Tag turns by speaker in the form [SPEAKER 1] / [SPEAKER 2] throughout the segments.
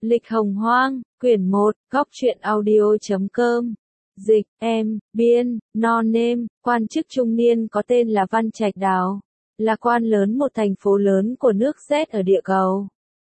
[SPEAKER 1] Lịch Hồng Hoang, quyển 1, góc truyện audio.com. Dịch, biên, no name, quan chức trung niên có tên là Văn Trạch Đào, là quan lớn một thành phố lớn của nước Z ở địa cầu.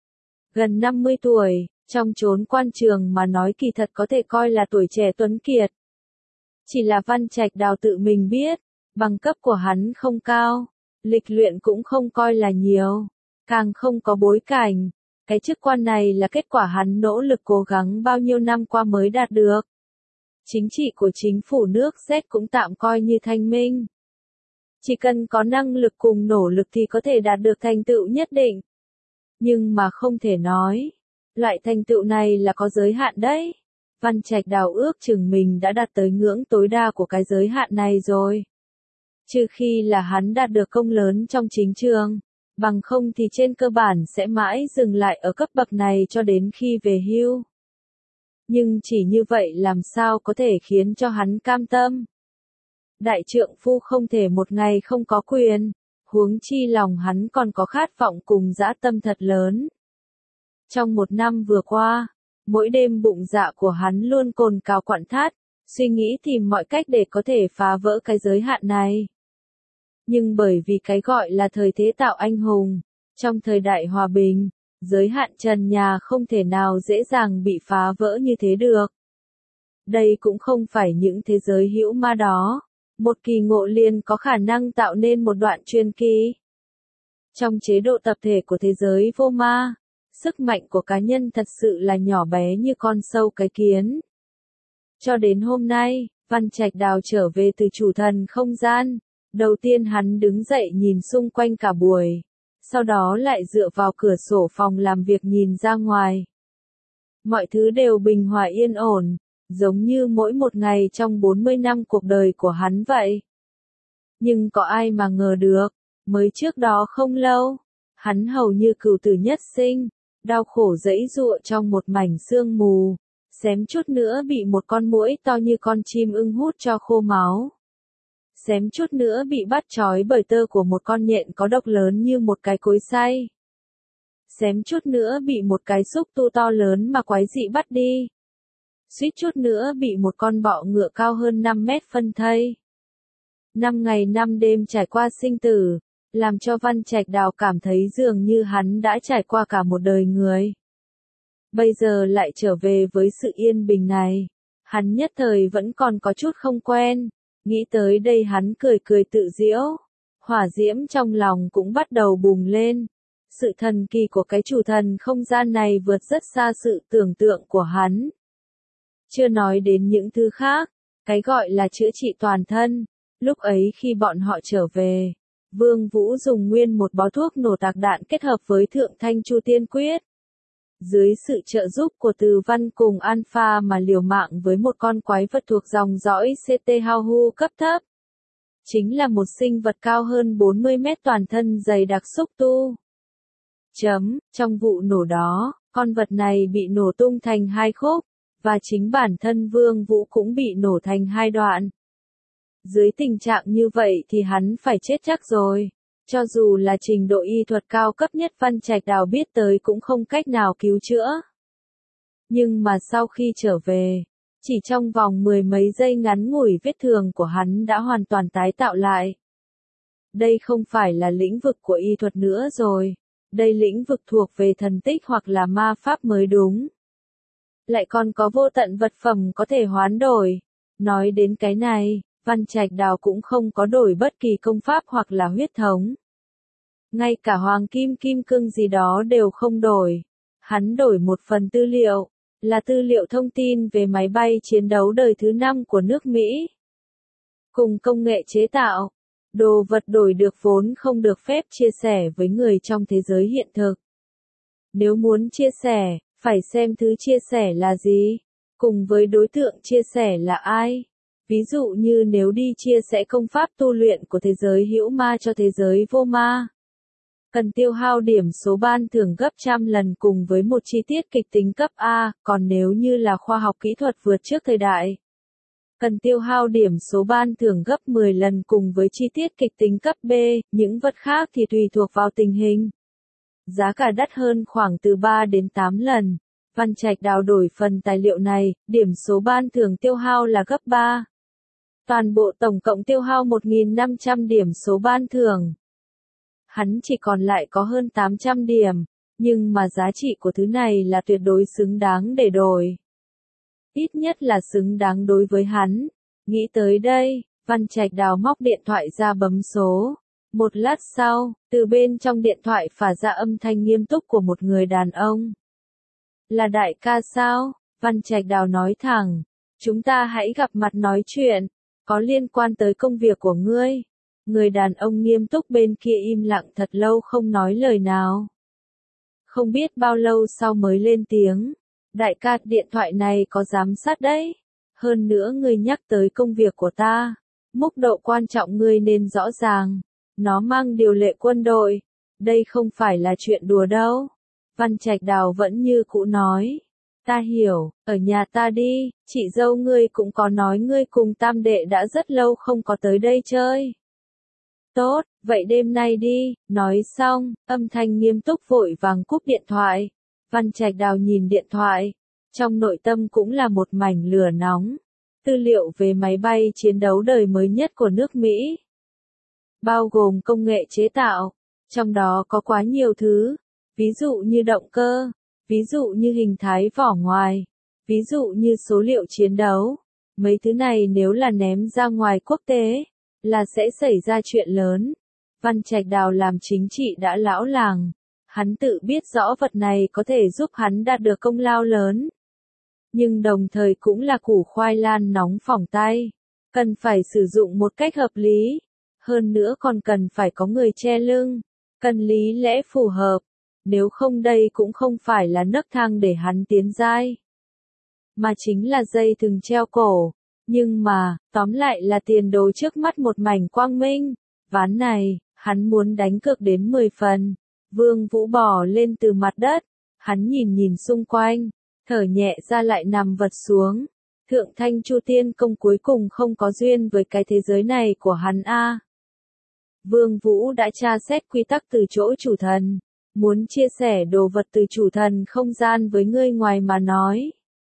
[SPEAKER 1] Gần 50 tuổi, trong chốn quan trường mà nói kỳ thật có thể coi là tuổi trẻ tuấn kiệt. Chỉ là Văn Trạch Đào tự mình biết, bằng cấp của hắn không cao, lịch luyện cũng không coi là nhiều, càng không có bối cảnh. Cái chức quan này là kết quả hắn nỗ lực cố gắng bao nhiêu năm qua mới đạt được. Chính trị của chính phủ nước Z cũng tạm coi như thanh minh. Chỉ cần có năng lực cùng nỗ lực thì có thể đạt được thành tựu nhất định. Nhưng mà không thể nói, loại thành tựu này là có giới hạn đấy. Văn Trạch Đào ước chừng mình đã đạt tới ngưỡng tối đa của cái giới hạn này rồi. Trừ khi là hắn đạt được công lớn trong chính trường. Bằng không thì trên cơ bản sẽ mãi dừng lại ở cấp bậc này cho đến khi về hưu. Nhưng chỉ như vậy làm sao có thể khiến cho hắn cam tâm. Đại trượng phu không thể một ngày không có quyền, huống chi lòng hắn còn có khát vọng cùng dã tâm thật lớn. Trong một năm vừa qua, mỗi đêm bụng dạ của hắn luôn cồn cào quặn thắt, suy nghĩ tìm mọi cách để có thể phá vỡ cái giới hạn này. Nhưng bởi vì cái gọi là thời thế tạo anh hùng, trong thời đại hòa bình, giới hạn trần nhà không thể nào dễ dàng bị phá vỡ như thế được. Đây cũng không phải những thế giới hữu ma đó, một kỳ ngộ liền có khả năng tạo nên một đoạn truyền kỳ. Trong chế độ tập thể của thế giới vô ma, sức mạnh của cá nhân thật sự là nhỏ bé như con sâu cái kiến. Cho đến hôm nay, Văn Trạch Đào trở về từ chủ thần không gian. Đầu tiên hắn đứng dậy nhìn xung quanh cả buổi, sau đó lại dựa vào cửa sổ phòng làm việc nhìn ra ngoài. Mọi thứ đều bình hòa yên ổn, giống như mỗi một ngày trong 40 năm cuộc đời của hắn vậy. Nhưng có ai mà ngờ được, mới trước đó không lâu, hắn hầu như cửu tử nhất sinh, đau khổ giãy giụa trong một mảnh sương mù, xém chút nữa bị một con muỗi to như con chim ưng hút cho khô máu. Xém chút nữa bị bắt trói bởi tơ của một con nhện có độc lớn như một cái cối xay. Xém chút nữa bị một cái xúc tu to lớn mà quái dị bắt đi. Suýt chút nữa bị một con bọ ngựa cao hơn 5 mét phân thây. 5 ngày 5 đêm trải qua sinh tử, làm cho Văn Trạch Đào cảm thấy dường như hắn đã trải qua cả một đời người. Bây giờ lại trở về với sự yên bình này, hắn nhất thời vẫn còn có chút không quen. Nghĩ tới đây hắn cười cười tự giễu, hỏa diễm trong lòng cũng bắt đầu bùng lên. Sự thần kỳ của cái chủ thần không gian này vượt rất xa sự tưởng tượng của hắn. Chưa nói đến những thứ khác, cái gọi là chữa trị toàn thân. Lúc ấy khi bọn họ trở về, Vương Vũ dùng nguyên một bó thuốc nổ tạc đạn kết hợp với Thượng Thanh Chu Tiên Quyết. Dưới sự trợ giúp của Từ Văn cùng Alpha mà liều mạng với một con quái vật thuộc dòng dõi CT Hao cấp thấp. Chính là một sinh vật cao hơn 40 mét toàn thân dày đặc xúc tu. Trong vụ nổ đó, con vật này bị nổ tung thành hai khúc, và chính bản thân Vương Vũ cũng bị nổ thành hai đoạn. Dưới tình trạng như vậy thì hắn phải chết chắc rồi. Cho dù là trình độ y thuật cao cấp nhất Văn Trạch Đào biết tới cũng không cách nào cứu chữa. Nhưng mà sau khi trở về, chỉ trong vòng 10 mấy giây ngắn ngủi vết thương của hắn đã hoàn toàn tái tạo lại. Đây không phải là lĩnh vực của y thuật nữa rồi, đây lĩnh vực thuộc về thần tích hoặc là ma pháp mới đúng. Lại còn có vô tận vật phẩm có thể hoán đổi. Nói đến cái này, Văn Trạch Đào cũng không có đổi bất kỳ công pháp hoặc là huyết thống. Ngay cả hoàng kim kim cương gì đó đều không đổi. Hắn đổi một phần tư liệu, là tư liệu thông tin về máy bay chiến đấu đời thứ 5 của nước Mỹ. Cùng công nghệ chế tạo, đồ vật đổi được vốn không được phép chia sẻ với người trong thế giới hiện thực. Nếu muốn chia sẻ, phải xem thứ chia sẻ là gì, cùng với đối tượng chia sẻ là ai. Ví dụ như nếu đi chia sẻ công pháp tu luyện của thế giới hữu ma cho thế giới vô ma, cần tiêu hao điểm số ban thưởng gấp trăm lần cùng với một chi tiết kịch tính cấp A, còn nếu như là khoa học kỹ thuật vượt trước thời đại, cần tiêu hao điểm số ban thưởng gấp 10 lần cùng với chi tiết kịch tính cấp B, những vật khác thì tùy thuộc vào tình hình. Giá cả đắt hơn khoảng từ 3 đến 8 lần. Văn Trạch Đào đổi phần tài liệu này, điểm số ban thưởng tiêu hao là gấp 3. Toàn bộ tổng cộng tiêu hao 1.500 điểm số ban thưởng. Hắn chỉ còn lại có hơn 800 điểm, nhưng mà giá trị của thứ này là tuyệt đối xứng đáng để đổi. Ít nhất là xứng đáng đối với hắn. Nghĩ tới đây, Văn Trạch Đào móc điện thoại ra bấm số. Một lát sau, từ bên trong điện thoại phả ra âm thanh nghiêm túc của một người đàn ông. Là đại ca sao? Văn Trạch Đào nói thẳng. Chúng ta hãy gặp mặt nói chuyện, có liên quan tới công việc của ngươi. Người đàn ông nghiêm túc bên kia im lặng thật lâu không nói lời nào. Không biết bao lâu sau mới lên tiếng. Đại ca, điện thoại này có giám sát đấy. Hơn nữa ngươi nhắc tới công việc của ta. Mức độ quan trọng ngươi nên rõ ràng. Nó mang điều lệ quân đội. Đây không phải là chuyện đùa đâu. Văn Trạch Đào vẫn như cũ nói. Ta hiểu, ở nhà ta đi, chị dâu ngươi cũng có nói ngươi cùng tam đệ đã rất lâu không có tới đây chơi. Tốt, vậy đêm nay đi, nói xong, âm thanh nghiêm túc vội vàng cúp điện thoại. Văn Trạch Đào nhìn điện thoại, trong nội tâm cũng là một mảnh lửa nóng. Tư liệu về máy bay chiến đấu đời mới nhất của nước Mỹ. Bao gồm công nghệ chế tạo, trong đó có quá nhiều thứ, ví dụ như động cơ, ví dụ như hình thái vỏ ngoài, ví dụ như số liệu chiến đấu. Mấy thứ này nếu là ném ra ngoài quốc tế, là sẽ xảy ra chuyện lớn. Văn Trạch Đào làm chính trị đã lão làng, hắn tự biết rõ vật này có thể giúp hắn đạt được công lao lớn. Nhưng đồng thời cũng là củ khoai lang nóng phỏng tay, cần phải sử dụng một cách hợp lý, hơn nữa còn cần phải có người che lưng, cần lý lẽ phù hợp, nếu không đây cũng không phải là nấc thang để hắn tiến giai, mà chính là dây thừng treo cổ. Nhưng mà, tóm lại là tiền đồ trước mắt một mảnh quang minh. Ván này, hắn muốn đánh cược đến 10 phần. Vương Vũ bò lên từ mặt đất. Hắn nhìn nhìn xung quanh, thở nhẹ ra lại nằm vật xuống. Thượng Thanh Chu Tiên Công cuối cùng không có duyên với cái thế giới này của hắn a. Vương Vũ đã tra xét quy tắc từ chỗ chủ thần. Muốn chia sẻ đồ vật từ chủ thần không gian với ngươi ngoài mà nói.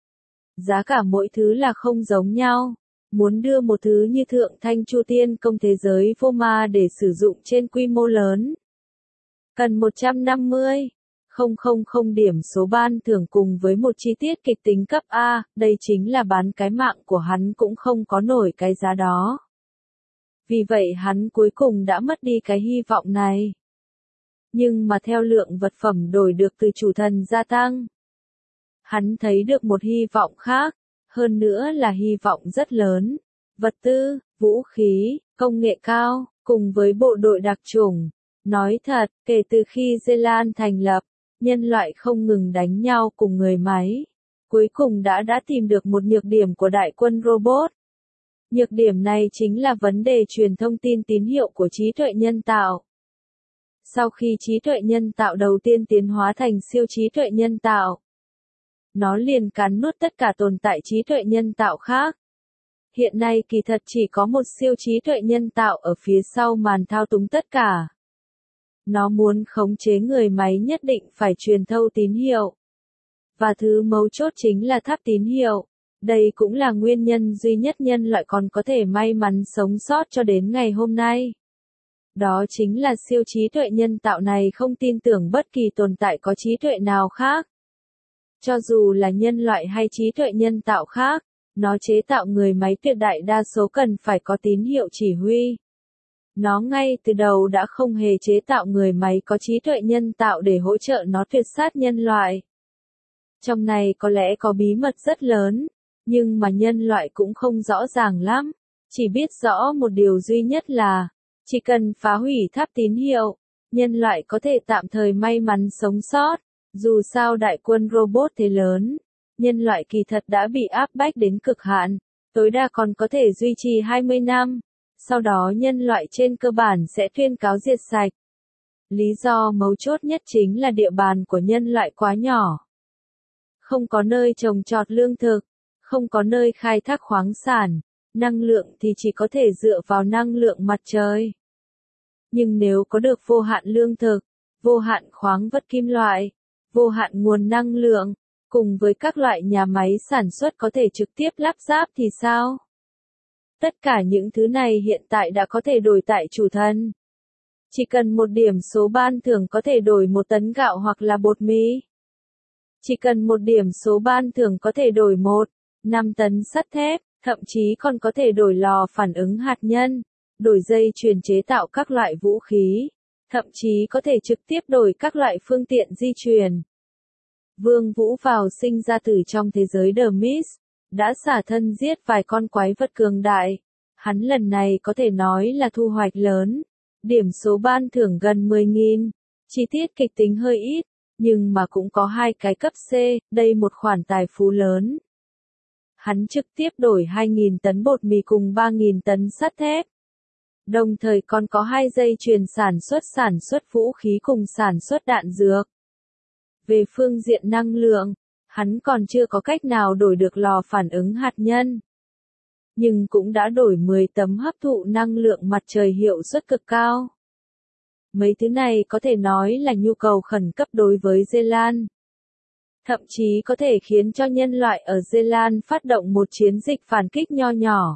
[SPEAKER 1] Giá cả mỗi thứ là không giống nhau. Muốn đưa một thứ như Thượng Thanh Chu Tiên Công thế giới vô ma để sử dụng trên quy mô lớn. Cần 150.000 điểm số ban thưởng cùng với một chi tiết kịch tính cấp A, đây chính là bán cái mạng của hắn cũng không có nổi cái giá đó. Vì vậy hắn cuối cùng đã mất đi cái hy vọng này. Nhưng mà theo lượng vật phẩm đổi được từ chủ thần gia tăng, hắn thấy được một hy vọng khác, hơn nữa là hy vọng rất lớn. Vật tư, vũ khí, công nghệ cao, cùng với bộ đội đặc chủng. Nói thật, kể từ khi Zealand thành lập, nhân loại không ngừng đánh nhau cùng người máy. Cuối cùng đã tìm được một nhược điểm của đại quân robot. Nhược điểm này chính là vấn đề truyền thông tin tín hiệu của trí tuệ nhân tạo. Sau khi trí tuệ nhân tạo đầu tiên tiến hóa thành siêu trí tuệ nhân tạo, nó liền cắn nuốt tất cả tồn tại trí tuệ nhân tạo khác. Hiện nay kỳ thật chỉ có một siêu trí tuệ nhân tạo ở phía sau màn thao túng tất cả. Nó muốn khống chế người máy nhất định phải truyền thâu tín hiệu. Và thứ mấu chốt chính là tháp tín hiệu. Đây cũng là nguyên nhân duy nhất nhân loại còn có thể may mắn sống sót cho đến ngày hôm nay. Đó chính là siêu trí tuệ nhân tạo này không tin tưởng bất kỳ tồn tại có trí tuệ nào khác. Cho dù là nhân loại hay trí tuệ nhân tạo khác, nó chế tạo người máy tuyệt đại đa số cần phải có tín hiệu chỉ huy. Nó ngay từ đầu đã không hề chế tạo người máy có trí tuệ nhân tạo để hỗ trợ nó tuyệt sát nhân loại. Trong này có lẽ có bí mật rất lớn, nhưng mà nhân loại cũng không rõ ràng lắm. Chỉ biết rõ một điều duy nhất là, chỉ cần phá hủy tháp tín hiệu, nhân loại có thể tạm thời may mắn sống sót. Dù sao đại quân robot thế lớn, nhân loại kỳ thật đã bị áp bách đến cực hạn, tối đa còn có thể duy trì 20 năm. Sau đó nhân loại trên cơ bản sẽ tuyên cáo diệt sạch. Lý do mấu chốt nhất chính là địa bàn của nhân loại quá nhỏ. Không có nơi trồng trọt lương thực, không có nơi khai thác khoáng sản, năng lượng thì chỉ có thể dựa vào năng lượng mặt trời. Nhưng nếu có được vô hạn lương thực, vô hạn khoáng vật kim loại, vô hạn nguồn năng lượng, cùng với các loại nhà máy sản xuất có thể trực tiếp lắp ráp thì sao? Tất cả những thứ này hiện tại đã có thể đổi tại chủ thân. Chỉ cần một điểm số ban thưởng có thể đổi 1 tấn gạo hoặc là bột mì. Chỉ cần một điểm số ban thưởng có thể đổi 1,5 tấn sắt thép, thậm chí còn có thể đổi lò phản ứng hạt nhân, đổi dây chuyền chế tạo các loại vũ khí, thậm chí có thể trực tiếp đổi các loại phương tiện di chuyển. Vương Vũ vào sinh ra từ trong thế giới The Mist, đã xả thân giết vài con quái vật cường đại. Hắn lần này có thể nói là thu hoạch lớn. Điểm số ban thưởng gần 10.000. Chi tiết kịch tính hơi ít, nhưng mà cũng có 2 cái cấp C, đây một khoản tài phú lớn. Hắn trực tiếp đổi 2.000 tấn bột mì cùng 3.000 tấn sắt thép. Đồng thời còn có 2 dây chuyền sản xuất vũ khí cùng sản xuất đạn dược. Về phương diện năng lượng, hắn còn chưa có cách nào đổi được lò phản ứng hạt nhân. Nhưng cũng đã đổi 10 tấm hấp thụ năng lượng mặt trời hiệu suất cực cao. Mấy thứ này có thể nói là nhu cầu khẩn cấp đối với Zealand. Thậm chí có thể khiến cho nhân loại ở Zealand phát động một chiến dịch phản kích nho nhỏ.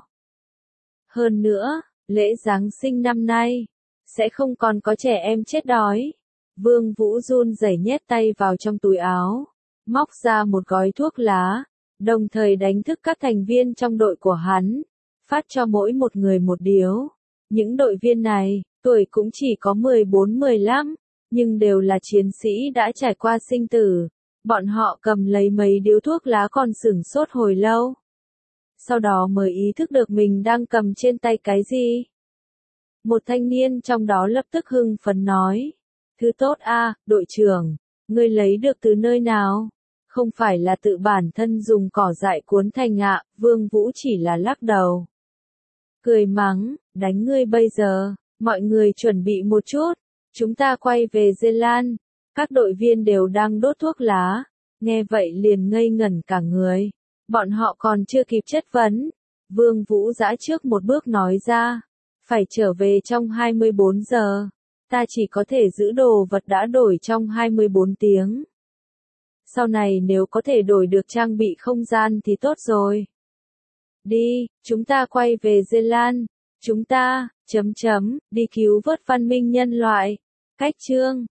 [SPEAKER 1] Hơn nữa, lễ Giáng sinh năm nay, sẽ không còn có trẻ em chết đói. Vương Vũ run rẩy nhét tay vào trong túi áo, móc ra một gói thuốc lá, đồng thời đánh thức các thành viên trong đội của hắn, phát cho mỗi một người một điếu. Những đội viên này, tuổi cũng chỉ có 14-15, nhưng đều là chiến sĩ đã trải qua sinh tử. Bọn họ cầm lấy mấy điếu thuốc lá còn sửng sốt hồi lâu. Sau đó mới ý thức được mình đang cầm trên tay cái gì. Một thanh niên trong đó lập tức hưng phấn nói. Thứ tốt a, đội trưởng, ngươi lấy được từ nơi nào? Không phải là tự bản thân dùng cỏ dại cuốn thành ạ, Vương Vũ chỉ là lắc đầu. Cười mắng, đánh ngươi bây giờ, mọi người chuẩn bị một chút, chúng ta quay về Zealand. Các đội viên đều đang đốt thuốc lá, nghe vậy liền ngây ngẩn cả người. Bọn họ còn chưa kịp chất vấn. Vương Vũ dã trước một bước nói ra, phải trở về trong 24 giờ. Ta chỉ có thể giữ đồ vật đã đổi trong 24 tiếng. Sau này nếu có thể đổi được trang bị không gian thì tốt rồi. Đi, chúng ta quay về Zealand. Chúng ta, đi cứu vớt văn minh nhân loại. Cách chương